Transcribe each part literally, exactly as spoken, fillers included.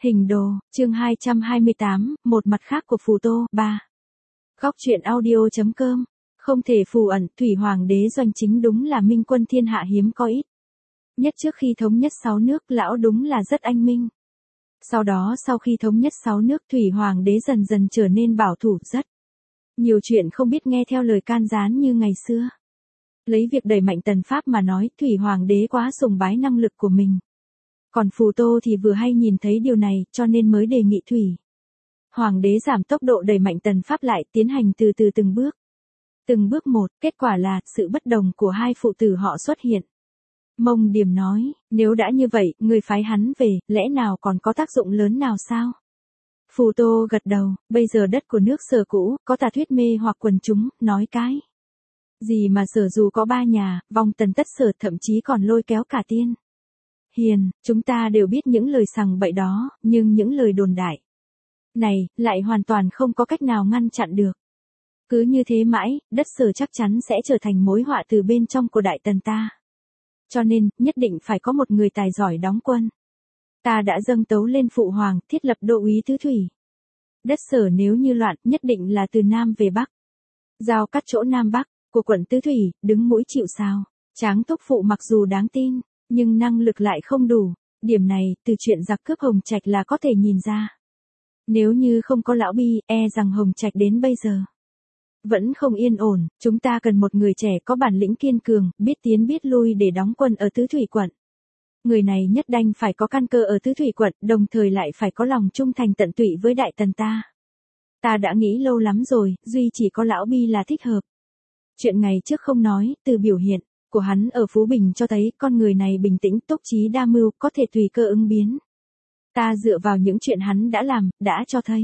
Hình đồ, chương hai trăm hai mươi tám, một mặt khác của phù tô, ba. Góc truyện audio.com, không thể phù ẩn, thủy hoàng đế doanh chính đúng là minh quân thiên hạ hiếm có ít. Nhất trước khi thống nhất sáu nước, lão đúng là rất anh minh. Sau đó sau khi thống nhất sáu nước, thủy hoàng đế dần dần trở nên bảo thủ rất. Nhiều chuyện không biết nghe theo lời can gián như ngày xưa. Lấy việc đẩy mạnh tần pháp mà nói, thủy hoàng đế quá sùng bái năng lực của mình. Còn phù tô thì vừa hay nhìn thấy điều này, cho nên mới đề nghị thủy hoàng đế giảm tốc độ đẩy mạnh tần pháp lại, tiến hành từ từ từng bước. Từng bước một, kết quả là, sự bất đồng của hai phụ tử họ xuất hiện. Mông Điểm nói, nếu đã như vậy, người phái hắn về, lẽ nào còn có tác dụng lớn nào sao? Phù tô gật đầu, bây giờ đất của nước Sở cũ, có tà thuyết mê hoặc quần chúng, nói cái. Gì mà Sở dù có ba nhà, vong tần tất Sở, thậm chí còn lôi kéo cả tiên hiền, chúng ta đều biết những lời sằng bậy đó, nhưng những lời đồn đại này, lại hoàn toàn không có cách nào ngăn chặn được. Cứ như thế mãi, đất Sở chắc chắn sẽ trở thành mối họa từ bên trong của Đại Tần ta. Cho nên, nhất định phải có một người tài giỏi đóng quân. Ta đã dâng tấu lên phụ hoàng, thiết lập đô úy tứ thủy. Đất Sở nếu như loạn, nhất định là từ Nam về Bắc. Giao cắt chỗ Nam Bắc, của quận tứ thủy, đứng mũi chịu sào. Tráng thúc phụ mặc dù đáng tin, nhưng năng lực lại không đủ. Điểm này, từ chuyện giặc cướp Hồng Trạch là có thể nhìn ra. Nếu như không có lão Bi, e rằng Hồng Trạch đến bây giờ vẫn không yên ổn. Chúng ta cần một người trẻ có bản lĩnh kiên cường, biết tiến biết lui để đóng quân ở tứ thủy quận. Người này nhất đanh phải có căn cơ ở tứ thủy quận, đồng thời lại phải có lòng trung thành tận tụy với Đại Tần ta. Ta đã nghĩ lâu lắm rồi, duy chỉ có lão Bi là thích hợp. Chuyện ngày trước không nói, từ biểu hiện của hắn ở Phú Bình cho thấy con người này bình tĩnh, túc trí đa mưu, có thể tùy cơ ứng biến. Ta dựa vào những chuyện hắn đã làm, đã cho thấy.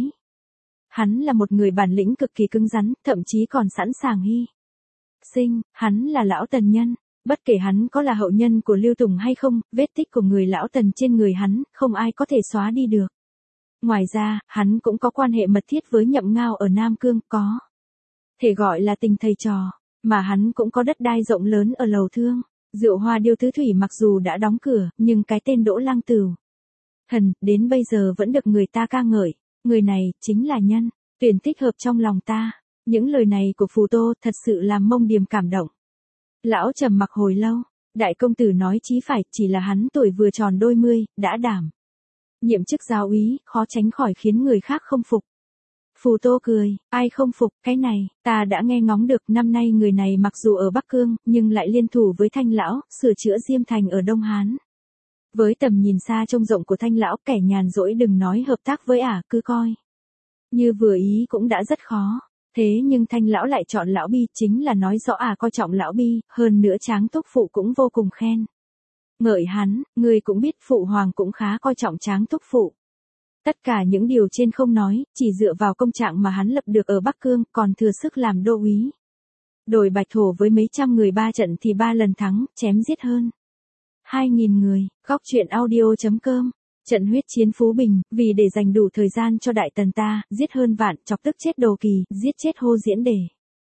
Hắn là một người bản lĩnh cực kỳ cứng rắn, thậm chí còn sẵn sàng hy sinh. Hắn là lão Tần nhân. Bất kể hắn có là hậu nhân của Lưu Tùng hay không, vết tích của người lão Tần trên người hắn, không ai có thể xóa đi được. Ngoài ra, hắn cũng có quan hệ mật thiết với Nhậm Ngao ở Nam Cương, có thể gọi là tình thầy trò. Mà hắn cũng có đất đai rộng lớn ở Lầu Thương. Rượu Hoa Điêu tứ thủy mặc dù đã đóng cửa, nhưng cái tên Đỗ Lăng Tửu Thần, đến bây giờ vẫn được người ta ca ngợi. Người này, chính là nhân tuyển thích hợp trong lòng ta. Những lời này của phù tô thật sự làm Mông Điểm cảm động. Lão trầm mặc hồi lâu. Đại công tử nói chí phải, chỉ là hắn tuổi vừa tròn đôi mươi, đã đảm nhiệm chức giáo úy, khó tránh khỏi khiến người khác không phục. Phù tô cười, ai không phục, cái này, ta đã nghe ngóng được. Năm nay người này mặc dù ở Bắc Cương, nhưng lại liên thủ với Thanh lão, sửa chữa Diêm Thành ở Đông Hán. Với tầm nhìn xa trông rộng của Thanh lão, kẻ nhàn rỗi đừng nói hợp tác với ả, cứ coi như vừa ý cũng đã rất khó. Thế nhưng Thanh lão lại chọn lão Bi, chính là nói rõ ả coi trọng lão Bi, hơn nữa Tráng thúc phụ cũng vô cùng khen ngợi hắn. Người cũng biết phụ hoàng cũng khá coi trọng Tráng thúc phụ. Tất cả những điều trên không nói, chỉ dựa vào công trạng mà hắn lập được ở Bắc Cương, còn thừa sức làm đô úy. Đồi Bạch Thổ với mấy trăm người ba trận thì ba lần thắng, chém giết hơn hai nghìn người. Góc truyện audio.com, trận huyết chiến Phú Bình, vì để dành đủ thời gian cho Đại Tần ta, giết hơn vạn, chọc tức chết Đồ Kỳ, giết chết Hô Diễn Đề,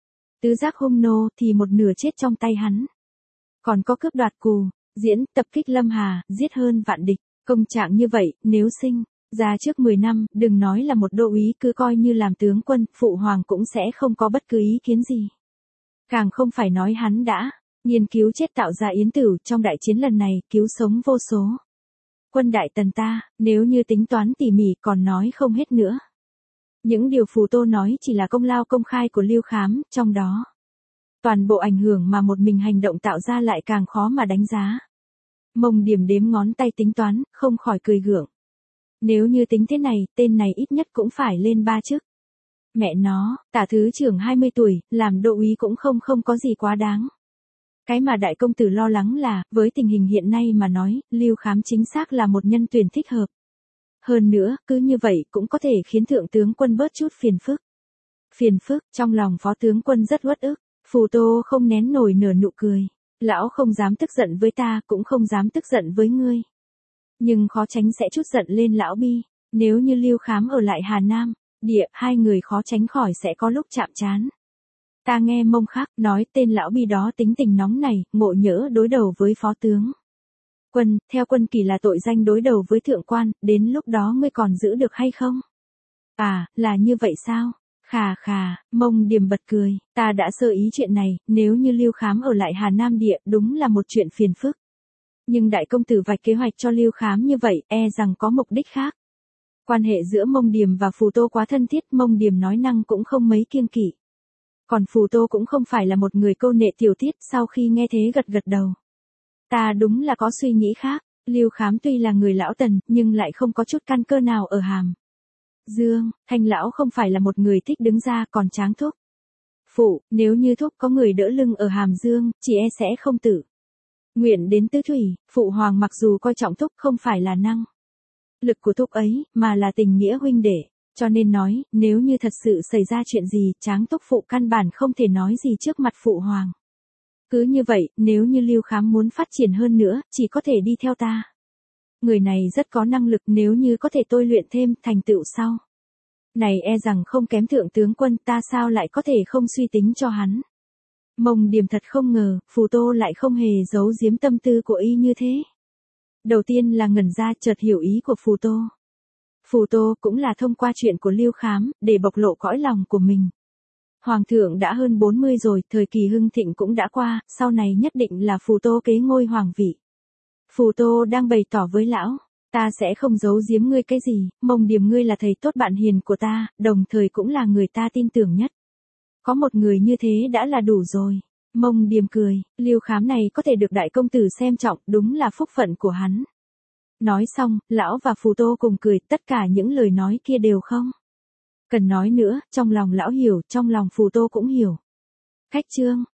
tứ giác hung nô, thì một nửa chết trong tay hắn. Còn có cướp đoạt Cù Diễn, tập kích Lâm Hà, giết hơn vạn địch. Công trạng như vậy, nếu sinh ra trước mười năm, đừng nói là một đô úy, cứ coi như làm tướng quân, phụ hoàng cũng sẽ không có bất cứ ý kiến gì. Càng không phải nói hắn đã nghiên cứu chết tạo ra Yến Tửu trong đại chiến lần này, cứu sống vô số quân Đại Tần ta. Nếu như tính toán tỉ mỉ còn nói không hết nữa. Những điều phù tô nói chỉ là công lao công khai của Lưu Khám, trong đó toàn bộ ảnh hưởng mà một mình hành động tạo ra lại càng khó mà đánh giá. Mông Điểm đếm ngón tay tính toán, không khỏi cười gượng. Nếu như tính thế này, tên này ít nhất cũng phải lên ba chức. Mẹ nó, tả thứ trưởng hai mươi tuổi, làm đô úy cũng không không có gì quá đáng. Cái mà đại công tử lo lắng là, với tình hình hiện nay mà nói, Lưu Khám chính xác là một nhân tuyển thích hợp. Hơn nữa, cứ như vậy cũng có thể khiến thượng tướng quân bớt chút phiền phức. Phiền phức, trong lòng phó tướng quân rất uất ức. Phù tô không nén nổi nửa nụ cười. Lão không dám tức giận với ta, cũng không dám tức giận với ngươi. Nhưng khó tránh sẽ chút giận lên lão Bi. Nếu như Lưu Khám ở lại Hà Nam, địa, hai người khó tránh khỏi sẽ có lúc chạm trán. Ta nghe Mông Khắc nói tên lão Bi đó tính tình nóng này, ngộ nhỡ đối đầu với phó tướng Quân, theo Quân Kỳ là tội danh đối đầu với thượng quan, đến lúc đó ngươi còn giữ được hay không? À, là như vậy sao? Khà khà, Mông Điềm bật cười, ta đã sơ ý chuyện này, nếu như Lưu Khám ở lại Hà Nam Địa đúng là một chuyện phiền phức. Nhưng đại công tử vạch kế hoạch cho Lưu Khám như vậy, e rằng có mục đích khác. Quan hệ giữa Mông Điềm và Phù Tô quá thân thiết, Mông Điềm nói năng cũng không mấy kiêng kỵ. Còn Phù Tô cũng không phải là một người câu nệ tiểu tiết, sau khi nghe thế gật gật đầu. Ta đúng là có suy nghĩ khác, Lưu Khám tuy là người lão tần, nhưng lại không có chút căn cơ nào ở hàm Dương, Thanh lão không phải là một người thích đứng ra, còn Tráng Thúc. Phụ, nếu như Thúc có người đỡ lưng ở Hàm Dương, chỉ e sẽ không tử nguyện đến tứ thủy. Phụ hoàng mặc dù coi trọng Thúc không phải là năng lực của Thúc ấy, mà là tình nghĩa huynh đệ, cho nên nói, nếu như thật sự xảy ra chuyện gì, Tráng Thúc phụ căn bản không thể nói gì trước mặt phụ hoàng. Cứ như vậy, nếu như Lưu Khám muốn phát triển hơn nữa, chỉ có thể đi theo ta. Người này rất có năng lực, nếu như có thể tôi luyện thêm, thành tựu sau này e rằng không kém thượng tướng Quân, ta sao lại có thể không suy tính cho hắn. Mông Điềm thật không ngờ, Phù Tô lại không hề giấu giếm tâm tư của y như thế. Đầu tiên là ngẩn ra, chợt hiểu ý của Phù Tô. Phù Tô cũng là thông qua chuyện của Lưu Khám, để bộc lộ cõi lòng của mình. Hoàng thượng đã hơn bốn mươi rồi, thời kỳ hưng thịnh cũng đã qua, sau này nhất định là Phù Tô kế ngôi hoàng vị. Phù Tô đang bày tỏ với lão, ta sẽ không giấu giếm ngươi cái gì, Mông Điềm ngươi là thầy tốt bạn hiền của ta, đồng thời cũng là người ta tin tưởng nhất. Có một người như thế đã là đủ rồi. Mông Điềm cười, Lưu Khám này có thể được đại công tử xem trọng, đúng là phúc phận của hắn. Nói xong, lão và Phù Tô cùng cười, tất cả những lời nói kia đều không cần nói nữa, trong lòng lão hiểu, trong lòng Phù Tô cũng hiểu. Khách trương.